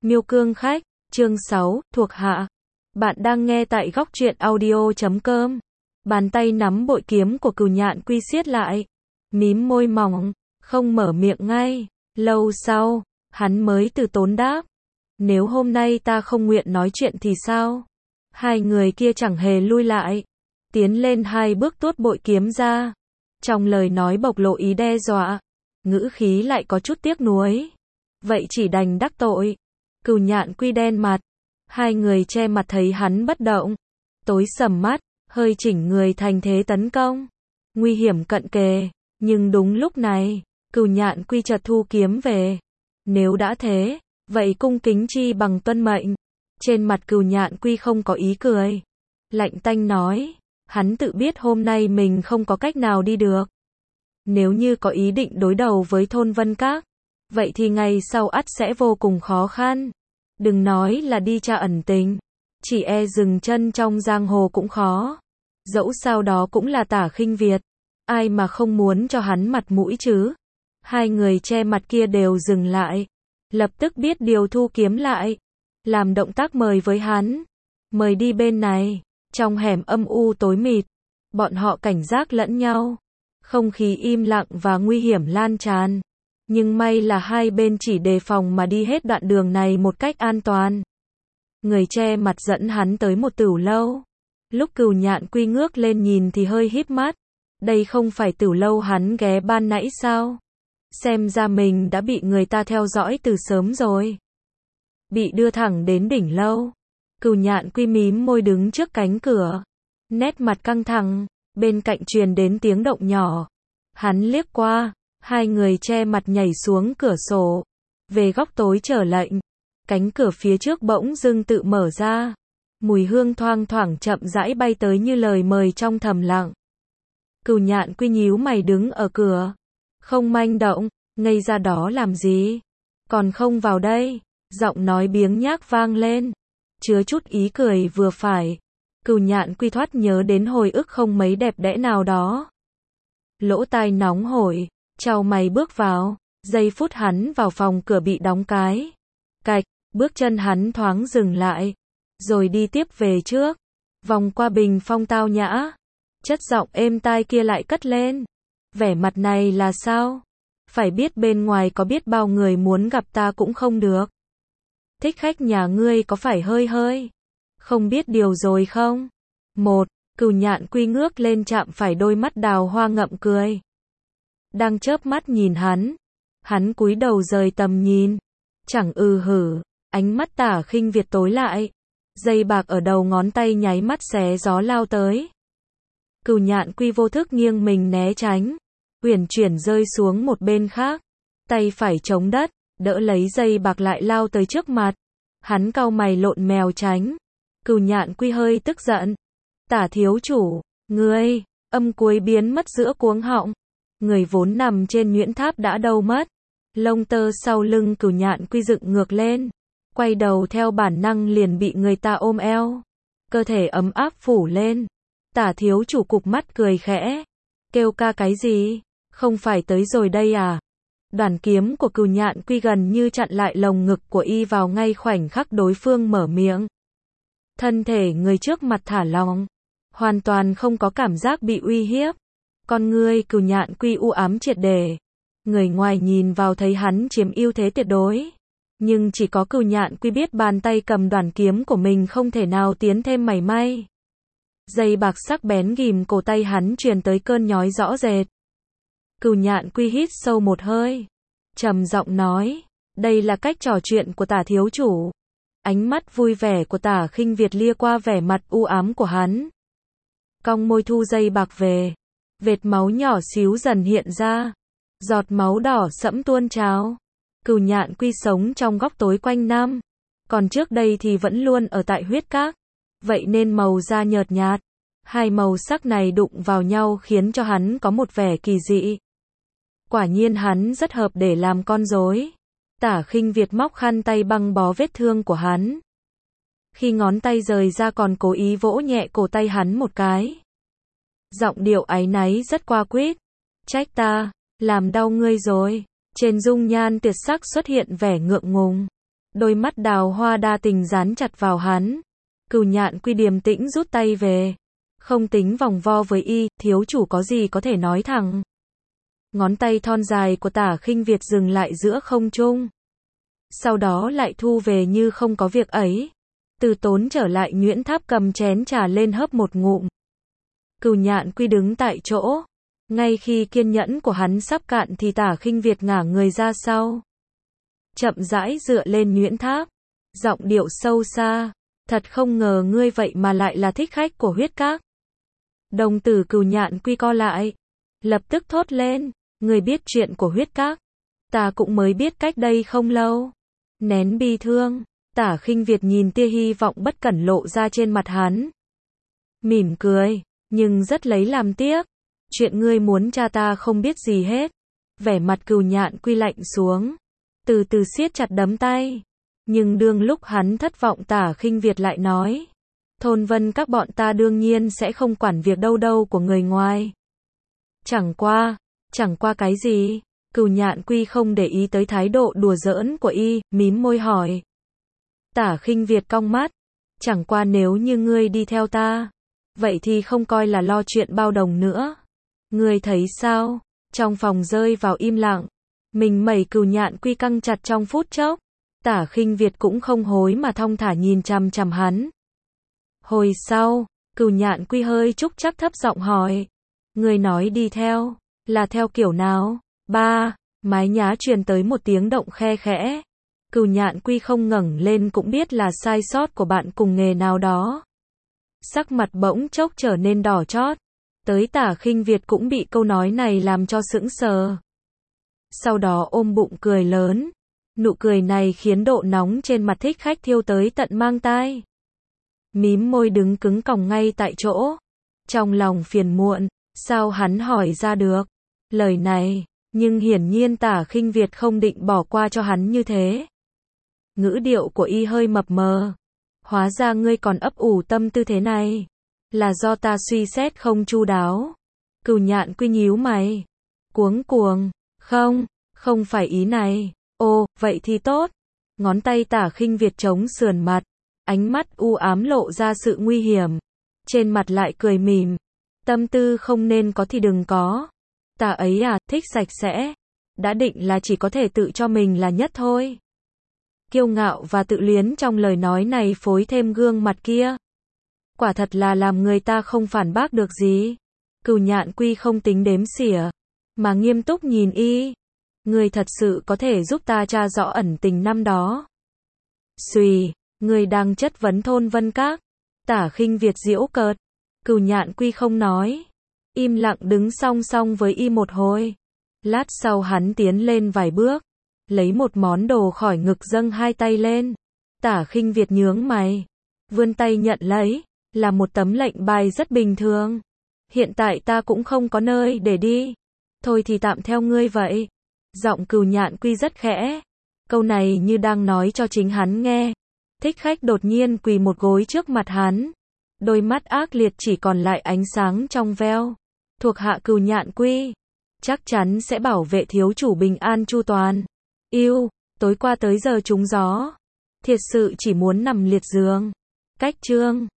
Miêu Cương Khách, chương 6, thuộc hạ. Bạn đang nghe tại góc truyện audio.com. Bàn tay nắm bội kiếm của Cừu Nhạn Quy siết lại, mím môi mỏng, không mở miệng ngay. Lâu sau, hắn mới từ tốn đáp. Nếu hôm nay ta không nguyện nói chuyện thì sao? Hai người kia chẳng hề lui lại, tiến lên hai bước tuốt bội kiếm ra. Trong lời nói bộc lộ ý đe dọa, ngữ khí lại có chút tiếc nuối. Vậy chỉ đành đắc tội. Cừu Nhạn Quy đen mặt, hai người che mặt thấy hắn bất động, tối sầm mắt, hơi chỉnh người thành thế tấn công. Nguy hiểm cận kề, nhưng đúng lúc này, Cừu Nhạn Quy chợt thu kiếm về. Nếu đã thế, vậy cung kính chi bằng tuân mệnh. Trên mặt Cừu Nhạn Quy không có ý cười, lạnh tanh nói, hắn tự biết hôm nay mình không có cách nào đi được. Nếu như có ý định đối đầu với thôn Vân Các, vậy thì ngày sau ắt sẽ vô cùng khó khăn. Đừng nói là đi tra ẩn tình, chỉ e dừng chân trong giang hồ cũng khó. Dẫu sao đó cũng là Tả Khinh Việt, ai mà không muốn cho hắn mặt mũi chứ. Hai người che mặt kia đều dừng lại, lập tức biết điều thu kiếm lại, làm động tác mời với hắn. Mời đi bên này. Trong hẻm âm u tối mịt, bọn họ cảnh giác lẫn nhau. Không khí im lặng và nguy hiểm lan tràn. Nhưng may là hai bên chỉ đề phòng mà đi hết đoạn đường này một cách an toàn. Người che mặt dẫn hắn tới một tửu lâu. Lúc Cừu Nhạn Quy ngước lên nhìn thì hơi híp mắt. Đây không phải tửu lâu hắn ghé ban nãy sao? Xem ra mình đã bị người ta theo dõi từ sớm rồi. Bị đưa thẳng đến đỉnh lâu. Cừu Nhạn Quy mím môi đứng trước cánh cửa, nét mặt căng thẳng. Bên cạnh truyền đến tiếng động nhỏ. Hắn liếc qua, hai người che mặt nhảy xuống cửa sổ, về góc tối chờ lệnh. Cánh cửa phía trước bỗng dưng tự mở ra, mùi hương thoang thoảng chậm rãi bay tới như lời mời trong thầm lặng. Cừu Nhạn Quy nhíu mày đứng ở cửa, không manh động, ngây ra đó làm gì? Còn không vào đây? Giọng nói biếng nhác vang lên, chứa chút ý cười vừa phải. Cừu Nhạn Quy thoát nhớ đến hồi ức không mấy đẹp đẽ nào đó. Lỗ tai nóng hổi, chau mày bước vào. Giây phút hắn vào phòng cửa bị đóng cái cạch, bước chân hắn thoáng dừng lại, rồi đi tiếp về trước, vòng qua bình phong tao nhã. Chất giọng êm tai kia lại cất lên. Vẻ mặt này là sao? Phải biết bên ngoài có biết bao người muốn gặp ta cũng không được. Thích khách nhà ngươi có phải hơi không biết điều rồi không? Cừu Nhạn Quy ngước lên chạm phải đôi mắt đào hoa ngậm cười. Đang chớp mắt nhìn hắn cúi đầu rời tầm nhìn. Chẳng hử, ánh mắt Tả Khinh Việt tối lại. Dây bạc ở đầu ngón tay nháy mắt xé gió lao tới. Cừu Nhạn Quy vô thức nghiêng mình né tránh, uyển chuyển rơi xuống một bên khác. Tay phải chống đất, đỡ lấy dây bạc lại lao tới trước mặt. Hắn cau mày lộn mèo tránh. Cừu Nhạn Quy hơi tức giận. Tả thiếu chủ, ngươi, âm cuối biến mất giữa cuống họng. Người vốn nằm trên nhuyễn tháp đã đâu mất. Lông tơ sau lưng Cừu Nhạn Quy dựng ngược lên. Quay đầu theo bản năng liền bị người ta ôm eo. Cơ thể ấm áp phủ lên. Tả thiếu chủ cụp mắt cười khẽ. Kêu ca cái gì? Không phải tới rồi đây à? Đoàn kiếm của Cừu Nhạn Quy gần như chặn lại lồng ngực của y vào ngay khoảnh khắc đối phương mở miệng. Thân thể người trước mặt thả lỏng, hoàn toàn không có cảm giác bị uy hiếp. Con ngươi Cừu Nhạn Quy u ám triệt để. Người ngoài nhìn vào thấy hắn chiếm ưu thế tuyệt đối. Nhưng chỉ có Cừu Nhạn Quy biết bàn tay cầm đoàn kiếm của mình không thể nào tiến thêm mảy may. Dây bạc sắc bén ghìm cổ tay hắn truyền tới cơn nhói rõ rệt. Cừu Nhạn Quy hít sâu một hơi, trầm giọng nói, đây là cách trò chuyện của Tả thiếu chủ. Ánh mắt vui vẻ của Tả Khinh Việt lia qua vẻ mặt u ám của hắn. Cong môi thu dây bạc về. Vệt máu nhỏ xíu dần hiện ra. Giọt máu đỏ sẫm tuôn trào. Cừu Nhạn Quy sống trong góc tối quanh năm. Còn trước đây thì vẫn luôn ở tại huyết các. Vậy nên màu da nhợt nhạt. Hai màu sắc này đụng vào nhau khiến cho hắn có một vẻ kỳ dị. Quả nhiên hắn rất hợp để làm con rối. Tả Khinh Việt móc khăn tay băng bó vết thương của hắn. Khi ngón tay rời ra còn cố ý vỗ nhẹ cổ tay hắn một cái. Giọng điệu áy náy rất qua quýt. Trách ta, làm đau ngươi rồi. Trên dung nhan tuyệt sắc xuất hiện vẻ ngượng ngùng. Đôi mắt đào hoa đa tình dán chặt vào hắn. Cừu Nhạn Quy điềm tĩnh rút tay về. Không tính vòng vo với y, thiếu chủ có gì có thể nói thẳng. Ngón tay thon dài của Tả Khinh Việt dừng lại giữa không trung. Sau đó lại thu về như không có việc ấy. Từ Tốn trở lại nhuyễn tháp cầm chén trà lên hớp một ngụm. Cừu Nhạn Quy đứng tại chỗ. Ngay khi kiên nhẫn của hắn sắp cạn thì Tả Khinh Việt ngả người ra sau. Chậm rãi dựa lên nhuyễn tháp. Giọng điệu sâu xa. Thật không ngờ ngươi vậy mà lại là thích khách của huyết các. Đồng tử Cừu Nhạn Quy co lại. Lập tức thốt lên. Ngươi biết chuyện của huyết các. Ta cũng mới biết cách đây không lâu. Nén bi thương. Tả Khinh Việt nhìn tia hy vọng bất cẩn lộ ra trên mặt hắn. Mỉm cười. Nhưng rất lấy làm tiếc. Chuyện ngươi muốn cha ta không biết gì hết. Vẻ mặt Cừu Nhạn Quy lạnh xuống. Từ từ siết chặt đấm tay. Nhưng đương lúc hắn thất vọng Tả Khinh Việt lại nói. Thôn Vân các bọn ta đương nhiên sẽ không quản việc đâu đâu của người ngoài. Chẳng qua cái gì? Cừu Nhạn Quy không để ý tới thái độ đùa giỡn của y, mím môi hỏi. Tả Khinh Việt cong mắt. Chẳng qua nếu như ngươi đi theo ta. Vậy thì không coi là lo chuyện bao đồng nữa. Ngươi thấy sao? Trong phòng rơi vào im lặng. Mình mẩy Cừu Nhạn Quy căng chặt trong phút chốc. Tả Khinh Việt cũng không hối mà thong thả nhìn chằm chằm hắn. Hồi sau, Cừu Nhạn Quy hơi trúc chắc thấp giọng hỏi. Ngươi nói đi theo, là theo kiểu nào? Ba, mái nhá truyền tới một tiếng động khe khẽ. Cừu Nhạn Quy không ngẩng lên cũng biết là sai sót của bạn cùng nghề nào đó. Sắc mặt bỗng chốc trở nên đỏ chót. Tới Tả Khinh Việt cũng bị câu nói này làm cho sững sờ. Sau đó ôm bụng cười lớn. Nụ cười này khiến độ nóng trên mặt thích khách thiêu tới tận mang tai. Mím môi đứng cứng còng ngay tại chỗ. Trong lòng phiền muộn, sao hắn hỏi ra được lời này, nhưng hiển nhiên Tả Khinh Việt không định bỏ qua cho hắn như thế. Ngữ điệu của y hơi mập mờ. Hóa ra ngươi còn ấp ủ tâm tư thế này. Là do ta suy xét không chu đáo. Cừu Nhạn Quy nhíu mày. Cuống cuồng. Không phải ý này. Ồ, vậy thì tốt. Ngón tay Tả Khinh Việt chống sườn mặt. Ánh mắt u ám lộ ra sự nguy hiểm. Trên mặt lại cười mỉm. Tâm tư không nên có thì đừng có. Ta ấy à, thích sạch sẽ. Đã định là chỉ có thể tự cho mình là nhất thôi. Kiêu ngạo và tự luyến trong lời nói này phối thêm gương mặt kia. Quả thật là làm người ta không phản bác được gì. Cừu Nhạn Quy không tính đếm xỉa, mà nghiêm túc nhìn y. Ngươi thật sự có thể giúp ta tra rõ ẩn tình năm đó. Xùy, ngươi đang chất vấn Thôn Vân Các. Tả Khinh Việt giễu cợt. Cừu Nhạn Quy không nói. Im lặng đứng song song với y một hồi. Lát sau hắn tiến lên vài bước. Lấy một món đồ khỏi ngực dâng hai tay lên. Tả Khinh Việt nhướng mày. Vươn tay nhận lấy. Là một tấm lệnh bài rất bình thường. Hiện tại ta cũng không có nơi để đi. Thôi thì tạm theo ngươi vậy. Giọng Cừu Nhạn Quy rất khẽ. Câu này như đang nói cho chính hắn nghe. Thích khách đột nhiên quỳ một gối trước mặt hắn. Đôi mắt ác liệt chỉ còn lại ánh sáng trong veo. Thuộc hạ Cừu Nhạn Quy. Chắc chắn sẽ bảo vệ thiếu chủ bình an chu toàn. Yêu, tối qua tới giờ trúng gió. Thiệt sự chỉ muốn nằm liệt giường. Cách chương